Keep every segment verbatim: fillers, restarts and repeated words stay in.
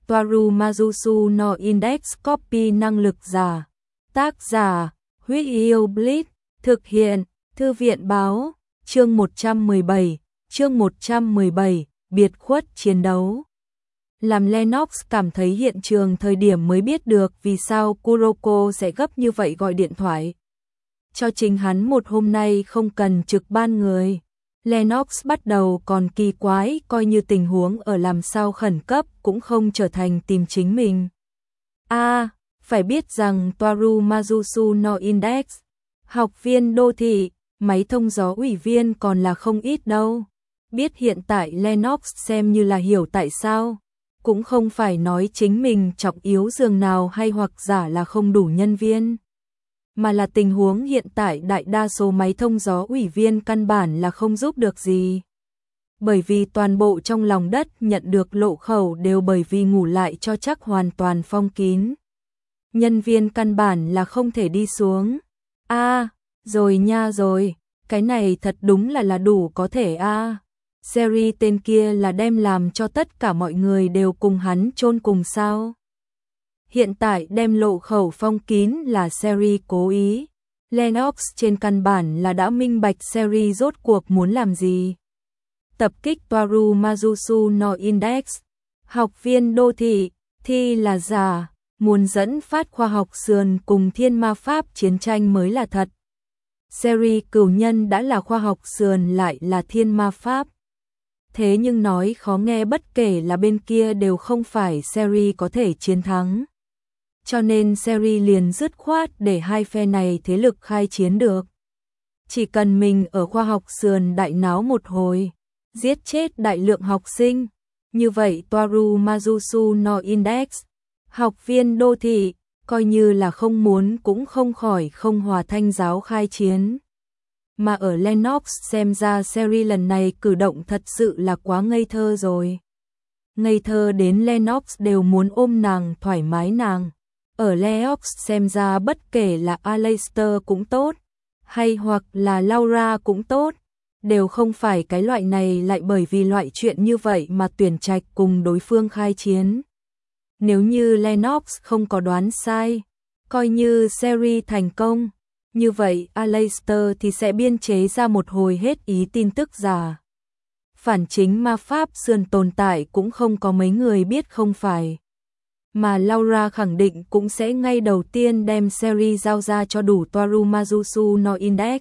Toaru Mazusu no Index Copy năng lực giả. Tác giả, Huyết Yêu Blitz, thực hiện, Thư viện báo, chương một trăm mười bảy, chương một trăm mười bảy, biệt khuất chiến đấu. Làm Lennox cảm thấy hiện trường thời điểm mới biết được vì sao Kuroko sẽ gấp như vậy gọi điện thoại cho chính hắn một hôm nay không cần trực ban người. Lennox bắt đầu còn kỳ quái, coi như tình huống ở làm sao khẩn cấp cũng không trở thành tìm chính mình. A, à, phải biết rằng Toaru Mazusu no Index, học viên đô thị, máy thông gió ủy viên còn là không ít đâu. Biết hiện tại Lennox xem như là hiểu tại sao, cũng không phải nói chính mình trọng yếu giường nào hay hoặc giả là không đủ nhân viên, mà là tình huống hiện tại đại đa số máy thông gió ủy viên căn bản là không giúp được gì. Bởi vì toàn bộ trong lòng đất nhận được lộ khẩu đều bởi vì ngủ lại cho chắc hoàn toàn phong kín. Nhân viên căn bản là không thể đi xuống. A, à, rồi nha rồi, cái này thật đúng là là đủ có thể a. À. Seri tên kia là đem làm cho tất cả mọi người đều cùng hắn chôn cùng sao? Hiện tại đem lộ khẩu phong kín là Seri cố ý. Lennox trên căn bản là đã minh bạch Seri rốt cuộc muốn làm gì. Tập kích Toaru Mazusu no Index, học viên đô thị, thi là giả, muốn dẫn phát khoa học sườn cùng thiên ma pháp chiến tranh mới là thật. Seri cửu nhân đã là khoa học sườn lại là thiên ma pháp. Thế nhưng nói khó nghe bất kể là bên kia đều không phải Seri có thể chiến thắng. Cho nên Seri liền dứt khoát để hai phe này thế lực khai chiến được. Chỉ cần mình ở khoa học sườn đại náo một hồi, giết chết đại lượng học sinh, như vậy Toaru Mazusu no Index, học viên đô thị, coi như là không muốn cũng không khỏi không hòa thanh giáo khai chiến. Mà ở Lennox xem ra Seri lần này cử động thật sự là quá ngây thơ rồi. Ngây thơ đến Lennox đều muốn ôm nàng thoải mái nàng. Ở Lennox xem ra bất kể là Aleister cũng tốt, hay hoặc là Laura cũng tốt, đều không phải cái loại này lại bởi vì loại chuyện như vậy mà tuyển trạch cùng đối phương khai chiến. Nếu như Lennox không có đoán sai, coi như Seri thành công, như vậy Aleister thì sẽ biên chế ra một hồi hết ý tin tức giả. Phản chính ma pháp sườn tồn tại cũng không có mấy người biết không phải. Mà Laura khẳng định cũng sẽ ngay đầu tiên đem Seri giao ra cho đủ Toaru Mazusu no Index.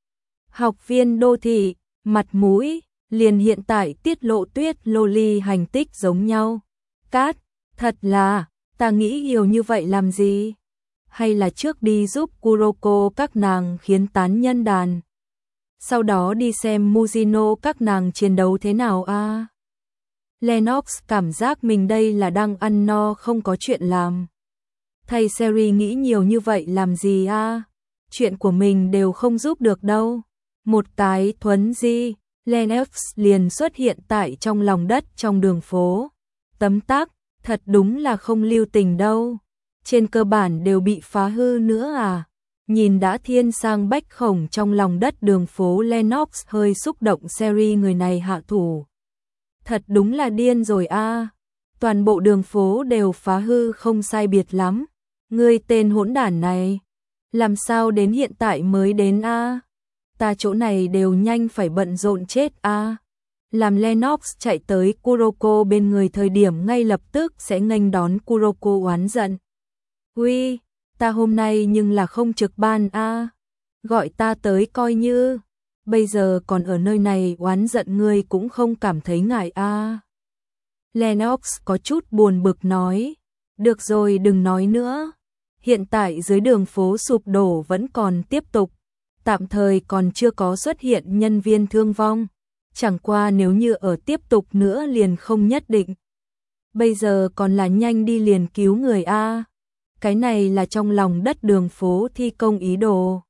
Học viên đô thị, mặt mũi, liền hiện tại tiết lộ tuyết loli hành tích giống nhau. Cát, thật là, ta nghĩ nhiều như vậy làm gì? Hay là trước đi giúp Kuroko các nàng khiến tán nhân đàn. Sau đó đi xem Mujino các nàng chiến đấu thế nào a. À? Lennox cảm giác mình đây là đang ăn no không có chuyện làm. Thầy Seri nghĩ nhiều như vậy làm gì a? À? Chuyện của mình đều không giúp được đâu. Một cái thuấn di, Lennox liền xuất hiện tại trong lòng đất trong đường phố. Tấm tắc, thật đúng là không lưu tình đâu. Trên cơ bản đều bị phá hư nữa à. Nhìn đã thiên sang bách khổng trong lòng đất đường phố, Lennox hơi xúc động Seri người này hạ thủ. Thật đúng là điên rồi a. À. Toàn bộ đường phố đều phá hư không sai biệt lắm. Ngươi tên hỗn đản này, làm sao đến hiện tại mới đến a? À? Ta chỗ này đều nhanh phải bận rộn chết a. À? Làm Lennox chạy tới Kuroko bên người thời điểm ngay lập tức sẽ nghênh đón Kuroko oán giận. Uy, ta hôm nay nhưng là không trực ban a. À? Gọi ta tới coi như, bây giờ còn ở nơi này oán giận ngươi cũng không cảm thấy ngại a. À? Lennox có chút buồn bực nói, được rồi đừng nói nữa. Hiện tại dưới đường phố sụp đổ vẫn còn tiếp tục, tạm thời còn chưa có xuất hiện nhân viên thương vong. Chẳng qua nếu như ở tiếp tục nữa liền không nhất định. Bây giờ còn là nhanh đi liền cứu người a. Cái này là trong lòng đất đường phố thi công ý đồ.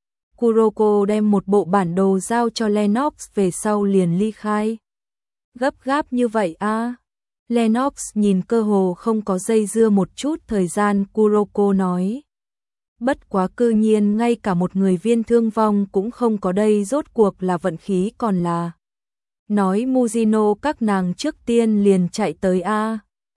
Kuroko đem một bộ bản đồ giao cho Lennox về sau liền ly khai. Gấp gáp như vậy a? Lennox nhìn cơ hồ không có dây dưa một chút thời gian, Kuroko nói. Bất quá cư nhiên ngay cả một người viên thương vong cũng không có, đây rốt cuộc là vận khí còn là. Nói Mujino các nàng trước tiên liền chạy tới a.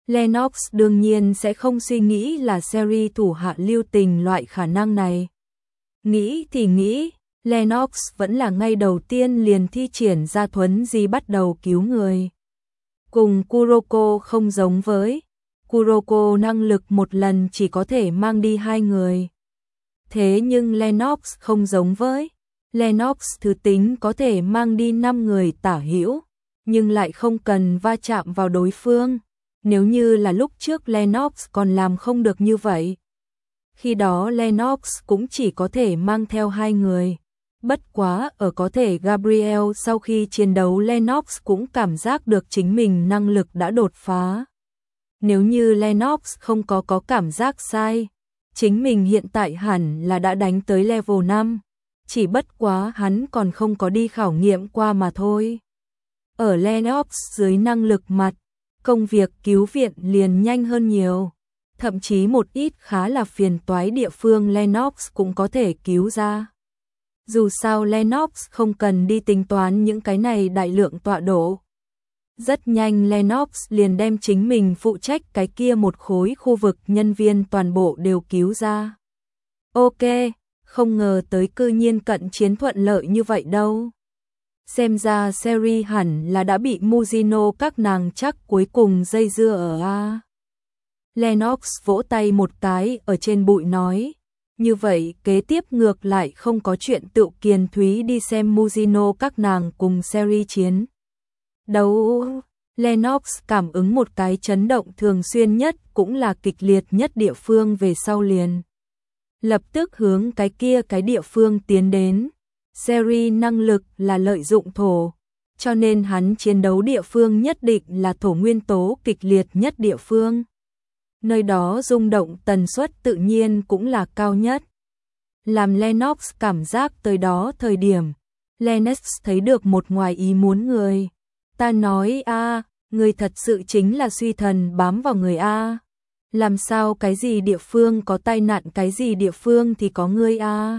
Lennox đương nhiên sẽ không suy nghĩ là Sherry thủ hạ lưu tình loại khả năng này. Nghĩ thì nghĩ, Lennox vẫn là ngay đầu tiên liền thi triển ra thuấn di bắt đầu cứu người. Cùng Kuroko không giống với, Kuroko năng lực một lần chỉ có thể mang đi hai người. Thế nhưng Lennox không giống với, Lennox thứ tính có thể mang đi năm người tả hữu, nhưng lại không cần va chạm vào đối phương. Nếu như là lúc trước Lennox còn làm không được như vậy. Khi đó Lennox cũng chỉ có thể mang theo hai người. Bất quá ở có thể Gabriel sau khi chiến đấu Lennox cũng cảm giác được chính mình năng lực đã đột phá. Nếu như Lennox không có có cảm giác sai, chính mình hiện tại hẳn là đã đánh tới level năm. Chỉ bất quá hắn còn không có đi khảo nghiệm qua mà thôi. Ở Lennox dưới năng lực mặt, công việc cứu viện liền nhanh hơn nhiều. Thậm chí một ít khá là phiền toái địa phương Lennox cũng có thể cứu ra. Dù sao Lennox không cần đi tính toán những cái này đại lượng tọa độ. Rất nhanh Lennox liền đem chính mình phụ trách cái kia một khối khu vực nhân viên toàn bộ đều cứu ra. Ok, không ngờ tới cư nhiên cận chiến thuận lợi như vậy đâu. Xem ra Sherry hẳn là đã bị Muzino các nàng chắc cuối cùng dây dưa ở A. Lennox vỗ tay một cái ở trên bụi nói. Như vậy kế tiếp ngược lại không có chuyện tự kiền thúy đi xem Muzino các nàng cùng Sherry chiến. Đấu, Lennox cảm ứng một cái chấn động thường xuyên nhất cũng là kịch liệt nhất địa phương về sau liền. Lập tức hướng cái kia cái địa phương tiến đến. Sherry năng lực là lợi dụng thổ, cho nên hắn chiến đấu địa phương nhất định là thổ nguyên tố kịch liệt nhất địa phương. Nơi đó rung động tần suất tự nhiên cũng là cao nhất. Làm Lennox cảm giác tới đó thời điểm, Lennox thấy được một ngoài ý muốn người. Ta nói a, người thật sự chính là suy thần bám vào người a. Làm sao cái gì địa phương có tai nạn cái gì địa phương thì có ngươi a.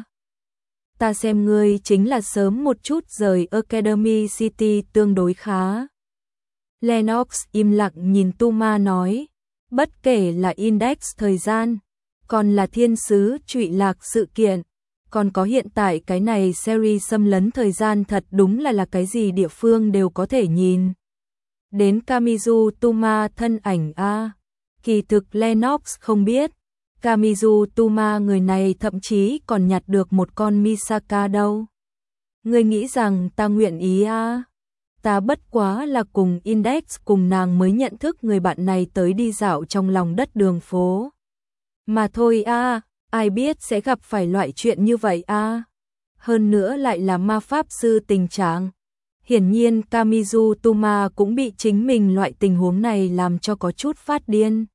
Ta xem ngươi chính là sớm một chút rời Academy City tương đối khá. Lennox im lặng nhìn Tuma nói, bất kể là index thời gian, còn là thiên sứ trụy lạc sự kiện, còn có hiện tại cái này Sherry xâm lấn thời gian thật đúng là là cái gì địa phương đều có thể nhìn. Đến Kamizu Tuma thân ảnh a, kỳ thực Lennox không biết. Kamizu Tuma người này thậm chí còn nhặt được một con Misaka đâu. Ngươi nghĩ rằng ta nguyện ý à? Ta bất quá là cùng Index cùng nàng mới nhận thức người bạn này tới đi dạo trong lòng đất đường phố. Mà thôi à, ai biết sẽ gặp phải loại chuyện như vậy à? Hơn nữa lại là ma pháp sư tình trạng. Hiển nhiên Kamizu Tuma cũng bị chính mình loại tình huống này làm cho có chút phát điên.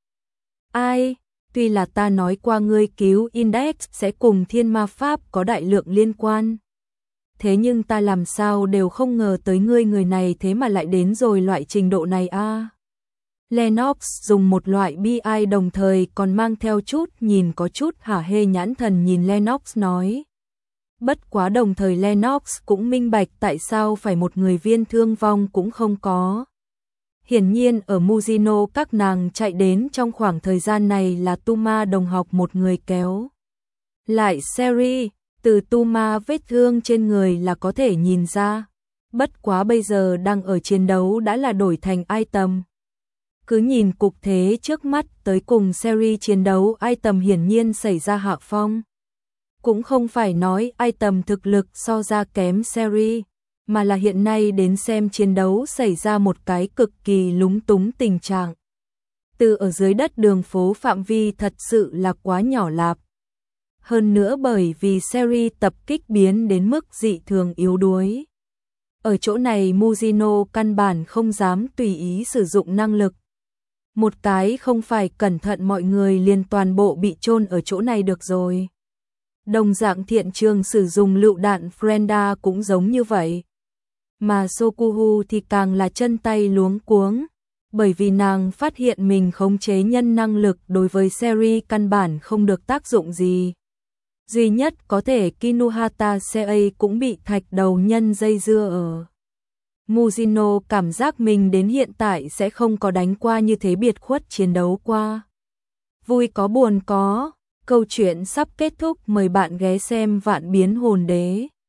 Ai? Tuy là ta nói qua ngươi cứu Index sẽ cùng thiên ma pháp có đại lượng liên quan. Thế nhưng ta làm sao đều không ngờ tới ngươi người này thế mà lại đến rồi loại trình độ này a. À. Lennox dùng một loại bi ai đồng thời còn mang theo chút nhìn có chút hả hê nhãn thần nhìn Lennox nói. Bất quá đồng thời Lennox cũng minh bạch tại sao phải một người viên thương vong cũng không có. Hiển nhiên ở Muzino các nàng chạy đến trong khoảng thời gian này là Tuma đồng học một người kéo. Lại Sherry, từ Tuma vết thương trên người là có thể nhìn ra. Bất quá bây giờ đang ở chiến đấu đã là đổi thành item. Cứ nhìn cục thế trước mắt tới cùng Sherry chiến đấu item hiển nhiên xảy ra hạ phong. Cũng không phải nói item thực lực so ra kém Sherry, mà là hiện nay đến xem chiến đấu xảy ra một cái cực kỳ lúng túng tình trạng. Từ ở dưới đất đường phố phạm vi thật sự là quá nhỏ lạp. Hơn nữa bởi vì Sherry tập kích biến đến mức dị thường yếu đuối. Ở chỗ này Muzino căn bản không dám tùy ý sử dụng năng lực. Một cái không phải cẩn thận mọi người liền toàn bộ bị chôn ở chỗ này được rồi. Đồng dạng thiện trường sử dụng lựu đạn Frenda cũng giống như vậy. Mà Sokuhu thì càng là chân tay luống cuống, bởi vì nàng phát hiện mình khống chế nhân năng lực đối với Sherry căn bản không được tác dụng gì. Duy nhất có thể Kinuhata Sei cũng bị thạch đầu nhân dây dưa ở. Mujino cảm giác mình đến hiện tại sẽ không có đánh qua như thế biệt khuất chiến đấu qua. Vui có buồn có, câu chuyện sắp kết thúc, mời bạn ghé xem Vạn Biến Hồn Đế.